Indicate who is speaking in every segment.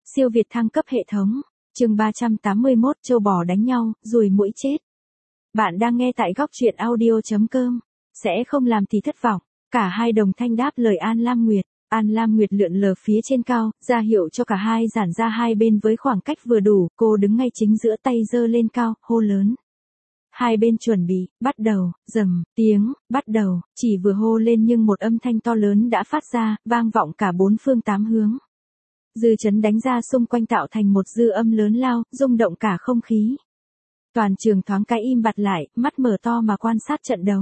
Speaker 1: Siêu Việt thăng cấp hệ thống. Chương 381 Trâu bò đánh nhau, ruồi muỗi chết. Bạn đang nghe tại góc truyện audio.com. Sẽ không làm thì thất vọng. Cả hai đồng thanh đáp lời An Lam Nguyệt. An Lam Nguyệt lượn lờ phía trên cao, ra hiệu cho cả hai giãn ra hai bên với khoảng cách vừa đủ. Cô đứng ngay chính giữa, tay giơ lên cao, hô lớn. Hai bên chuẩn bị, bắt đầu, rầm, tiếng, bắt đầu, chỉ vừa hô lên nhưng một âm thanh to lớn đã phát ra, vang vọng cả bốn phương tám hướng. Dư chấn đánh ra xung quanh tạo thành một dư âm lớn lao, rung động cả không khí. Toàn trường thoáng cái im bặt lại, mắt mở to mà quan sát trận đấu.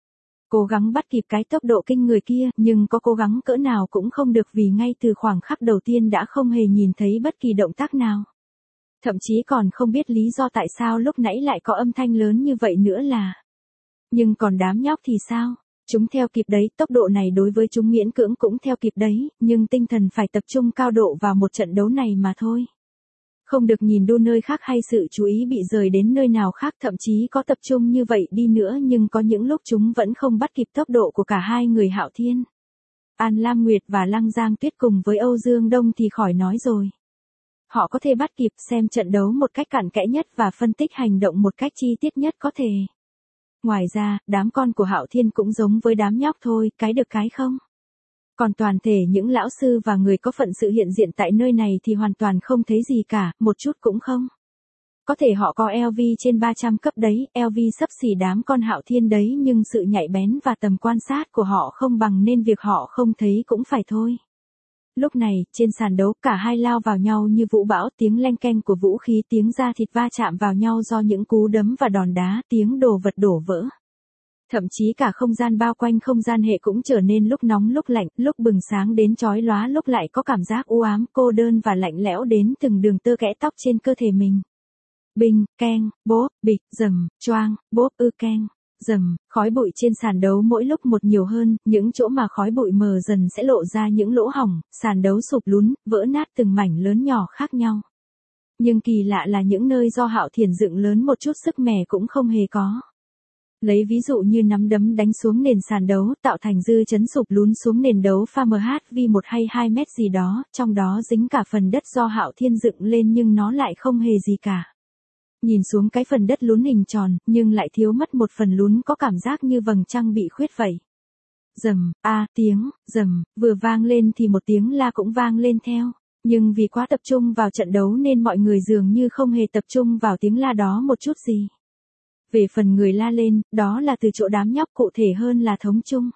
Speaker 1: Cố gắng bắt kịp cái tốc độ kinh người kia, nhưng có cố gắng cỡ nào cũng không được vì ngay từ khoảng khắc đầu tiên đã không hề nhìn thấy bất kỳ động tác nào. Thậm chí còn không biết lý do tại sao lúc nãy lại có âm thanh lớn như vậy nữa là. Nhưng còn đám nhóc thì sao? Chúng theo kịp đấy, tốc độ này đối với chúng miễn cưỡng cũng theo kịp đấy, nhưng tinh thần phải tập trung cao độ vào một trận đấu này mà thôi. Không được nhìn đu nơi khác hay sự chú ý bị rời đến nơi nào khác, thậm chí có tập trung như vậy đi nữa nhưng có những lúc chúng vẫn không bắt kịp tốc độ của cả hai người Hạo Thiên. An Lam Nguyệt và Lăng Giang Tuyết cùng với Âu Dương Đông thì khỏi nói rồi. Họ có thể bắt kịp, xem trận đấu một cách cặn kẽ nhất và phân tích hành động một cách chi tiết nhất có thể. Ngoài ra, đám con của Hạo Thiên cũng giống với đám nhóc thôi, cái được cái không. Còn toàn thể những lão sư và người có phận sự hiện diện tại nơi này thì hoàn toàn không thấy gì cả, một chút cũng không. Có thể họ có LV trên 300 cấp đấy, LV xấp xỉ đám con Hạo Thiên đấy, nhưng sự nhạy bén và tầm quan sát của họ không bằng nên việc họ không thấy cũng phải thôi. Lúc này, trên sàn đấu, cả hai lao vào nhau như vũ bão, tiếng leng keng của vũ khí, tiếng da thịt va chạm vào nhau do những cú đấm và đòn đá, tiếng đồ vật đổ vỡ. Thậm chí cả không gian bao quanh không gian hệ cũng trở nên lúc nóng lúc lạnh, lúc bừng sáng đến chói lóa, lúc lại có cảm giác u ám, cô đơn và lạnh lẽo đến từng đường tơ kẽ tóc trên cơ thể mình. Binh, keng, bốp, bịch, rầm, choang, bốp, keng, rầm, khói bụi trên sàn đấu mỗi lúc một nhiều hơn, những chỗ mà khói bụi mờ dần sẽ lộ ra những lỗ hổng, sàn đấu sụp lún, vỡ nát từng mảnh lớn nhỏ khác nhau. Nhưng kỳ lạ là những nơi do Hạo Thiên dựng lớn một chút sức mẻ cũng không hề có. Lấy ví dụ như nắm đấm đánh xuống nền sàn đấu, tạo thành dư chấn sụp lún xuống nền đấu pha MHV1 hay 2 mét gì đó, trong đó dính cả phần đất do Hạo Thiên dựng lên nhưng nó lại không hề gì cả. Nhìn xuống cái phần đất lún hình tròn, nhưng lại thiếu mất một phần lún, có cảm giác như vầng trăng bị khuyết vậy. Rầm, tiếng, rầm, vừa vang lên thì một tiếng la cũng vang lên theo. Nhưng vì quá tập trung vào trận đấu nên mọi người dường như không hề tập trung vào tiếng la đó một chút gì. Về phần người la lên, đó là từ chỗ đám nhóc, cụ thể hơn là Thống Trung.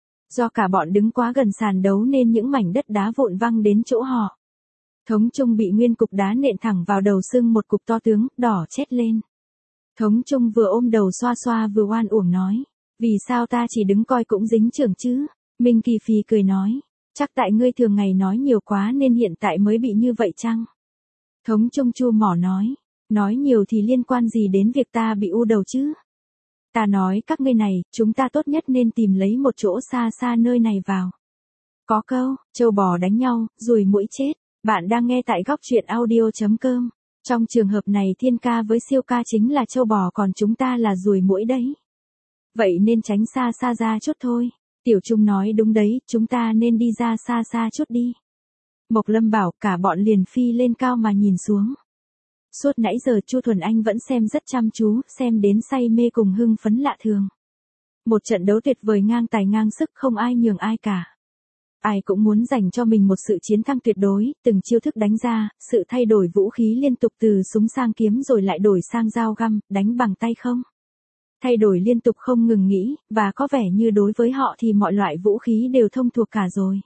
Speaker 1: Do cả bọn đứng quá gần sàn đấu nên những mảnh đất đá vụn văng đến chỗ họ. Thống Trung bị nguyên cục đá nện thẳng vào đầu, sưng một cục to tướng, đỏ chét lên. Thống Trung vừa ôm đầu xoa xoa vừa oan uổng nói. Vì sao ta chỉ đứng coi cũng dính chưởng chứ? Minh Kỳ Phi cười nói. Chắc tại ngươi thường ngày nói nhiều quá nên hiện tại mới bị như vậy chăng? Thống Trung chu mỏ nói. Nói nhiều thì liên quan gì đến việc ta bị u đầu chứ? Ta nói các ngươi này, chúng ta tốt nhất nên tìm lấy một chỗ xa xa nơi này vào. Có câu, trâu bò đánh nhau, ruồi muỗi chết. Bạn đang nghe tại góc truyện audio.com. Trong trường hợp này thiên ca với siêu ca chính là trâu bò, còn chúng ta là ruồi muỗi đấy. Vậy nên tránh xa xa ra chút thôi. Tiểu Trung nói đúng đấy, chúng ta nên đi ra xa xa chút đi. Mộc Lâm bảo, cả bọn liền phi lên cao mà nhìn xuống. Suốt nãy giờ Chu Thuần Anh vẫn xem rất chăm chú, xem đến say mê cùng hưng phấn lạ thường. Một trận đấu tuyệt vời, ngang tài ngang sức, không ai nhường ai cả. Ai cũng muốn dành cho mình một sự chiến thắng tuyệt đối, từng chiêu thức đánh ra, sự thay đổi vũ khí liên tục từ súng sang kiếm rồi lại đổi sang dao găm, đánh bằng tay không. Thay đổi liên tục không ngừng nghỉ, và có vẻ như đối với họ thì mọi loại vũ khí đều thông thuộc cả rồi.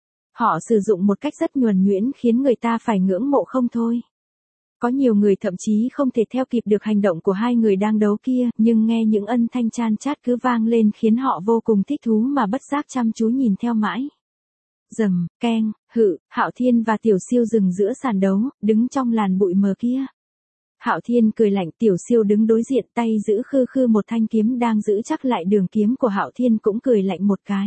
Speaker 1: Họ sử dụng một cách rất nhuần nhuyễn khiến người ta phải ngưỡng mộ không thôi. Có nhiều người thậm chí không thể theo kịp được hành động của hai người đang đấu kia, nhưng nghe những âm thanh chan chát cứ vang lên khiến họ vô cùng thích thú mà bất giác chăm chú nhìn theo mãi. Rầm, keng, Hạo Thiên và Tiểu Siêu dừng giữa sàn đấu, đứng trong làn bụi mờ kia. Hạo Thiên cười lạnh, Tiểu Siêu đứng đối diện, tay giữ khư khư một thanh kiếm đang giữ chắc lại đường kiếm của Hạo Thiên, cũng cười lạnh một cái.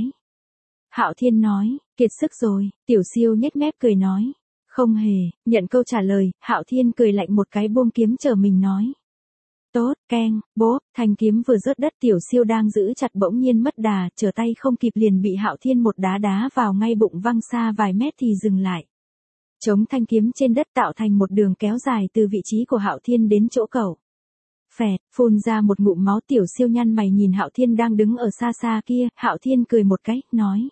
Speaker 1: Hạo Thiên nói, kiệt sức rồi. Tiểu Siêu nhếch mép cười nói. Không hề, nhận câu trả lời, Hạo Thiên cười lạnh một cái buông kiếm trở mình nói. Tốt, keng, bốp, thanh kiếm vừa rớt đất, Tiểu Siêu đang giữ chặt bỗng nhiên mất đà, trở tay không kịp liền bị Hạo Thiên một đá đá vào ngay bụng, văng xa vài mét thì dừng lại. Chống thanh kiếm trên đất tạo thành một đường kéo dài từ vị trí của Hạo Thiên đến chỗ cậu. Phẹt, phun ra một ngụm máu. Tiểu Siêu nhăn mày nhìn Hạo Thiên đang đứng ở xa xa kia. Hạo Thiên cười một cái, nói.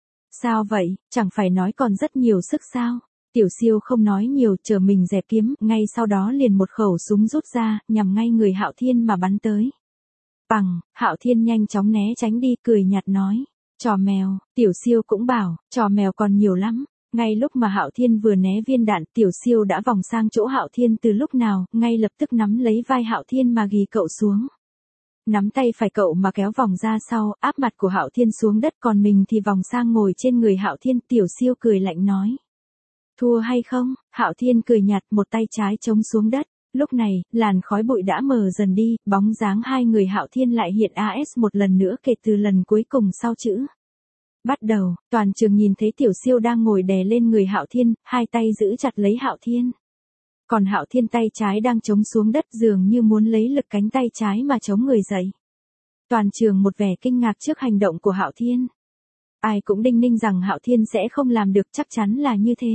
Speaker 1: Sao vậy, chẳng phải nói còn rất nhiều sức sao? Tiểu Siêu không nói nhiều, chờ mình dẹp kiếm, ngay sau đó liền một khẩu súng rút ra, nhằm ngay người Hạo Thiên mà bắn tới. Bằng, Hạo Thiên nhanh chóng né tránh đi, cười nhạt nói. Trò mèo. Tiểu Siêu cũng bảo, trò mèo còn nhiều lắm. Ngay lúc mà Hạo Thiên vừa né viên đạn, Tiểu Siêu đã vòng sang chỗ Hạo Thiên từ lúc nào, ngay lập tức nắm lấy vai Hạo Thiên mà ghì cậu xuống. Nắm tay phải cậu mà kéo vòng ra sau, áp mặt của Hạo Thiên xuống đất, còn mình thì vòng sang ngồi trên người Hạo Thiên. Tiểu Siêu cười lạnh nói. Thua hay không? Hạo Thiên cười nhạt, một tay trái chống xuống đất. Lúc này, làn khói bụi đã mờ dần đi, bóng dáng hai người Hạo Thiên lại hiện AS một lần nữa kể từ lần cuối cùng sau chữ. Bắt đầu, toàn trường nhìn thấy Tiểu Siêu đang ngồi đè lên người Hạo Thiên, hai tay giữ chặt lấy Hạo Thiên. Còn Hạo Thiên tay trái đang chống xuống đất, dường như muốn lấy lực cánh tay trái mà chống người dậy. Toàn trường một vẻ kinh ngạc trước hành động của Hạo Thiên. Ai cũng đinh ninh rằng Hạo Thiên sẽ không làm được, chắc chắn là như thế.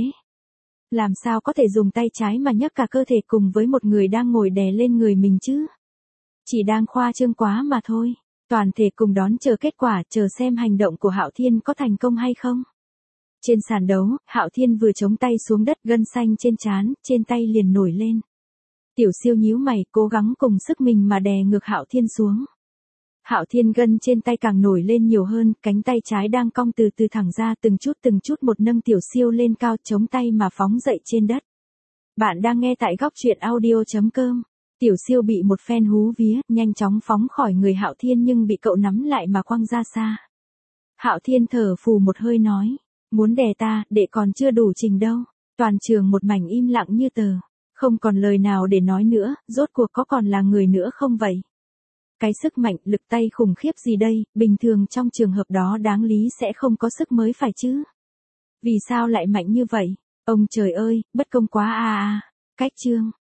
Speaker 1: Làm sao có thể dùng tay trái mà nhấc cả cơ thể cùng với một người đang ngồi đè lên người mình chứ? Chỉ đang khoa trương quá mà thôi. Toàn thể cùng đón chờ kết quả, chờ xem hành động của Hạo Thiên có thành công hay không. Trên sàn đấu, Hạo Thiên vừa chống tay xuống đất, gân xanh trên trán, trên tay liền nổi lên. Tiểu Siêu nhíu mày, cố gắng cùng sức mình mà đè ngược Hạo Thiên xuống. Hạo Thiên gân trên tay càng nổi lên nhiều hơn, cánh tay trái đang cong từ từ thẳng ra, từng chút một nâng Tiểu Siêu lên cao, chống tay mà phóng dậy trên đất. Bạn đang nghe tại góc truyện audio.com. Tiểu Siêu bị một phen hú vía, nhanh chóng phóng khỏi người Hạo Thiên nhưng bị cậu nắm lại mà quăng ra xa. Hạo Thiên thở phù một hơi nói. Muốn đè ta, đệ còn chưa đủ trình đâu. Toàn trường một mảnh im lặng như tờ. Không còn lời nào để nói nữa, rốt cuộc có còn là người nữa không vậy? Cái sức mạnh, lực tay khủng khiếp gì đây, bình thường trong trường hợp đó đáng lý sẽ không có sức mới phải chứ. Vì sao lại mạnh như vậy? Ông trời ơi, bất công quá à. Cách chương.